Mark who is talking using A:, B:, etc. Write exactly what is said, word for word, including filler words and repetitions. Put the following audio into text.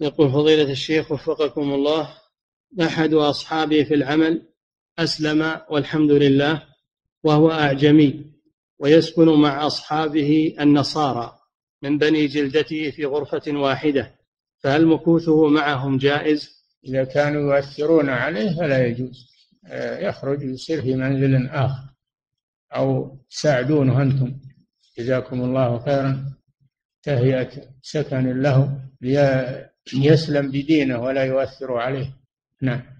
A: يقول فضيلة الشيخ وفقكم الله، أحد أصحابي في العمل أسلم والحمد لله وهو أعجمي، ويسكن مع أصحابه النصارى من بني جلدته في غرفة واحدة، فهل مكوثه معهم جائز؟
B: إذا كانوا يؤثرون عليه فلا يجوز، يخرج ويصير في منزل آخر أو تساعدونه أنتم جزاكم الله خيرا تهيئة سكن له ليسلم بدينه ولا يؤثر عليه. نعم.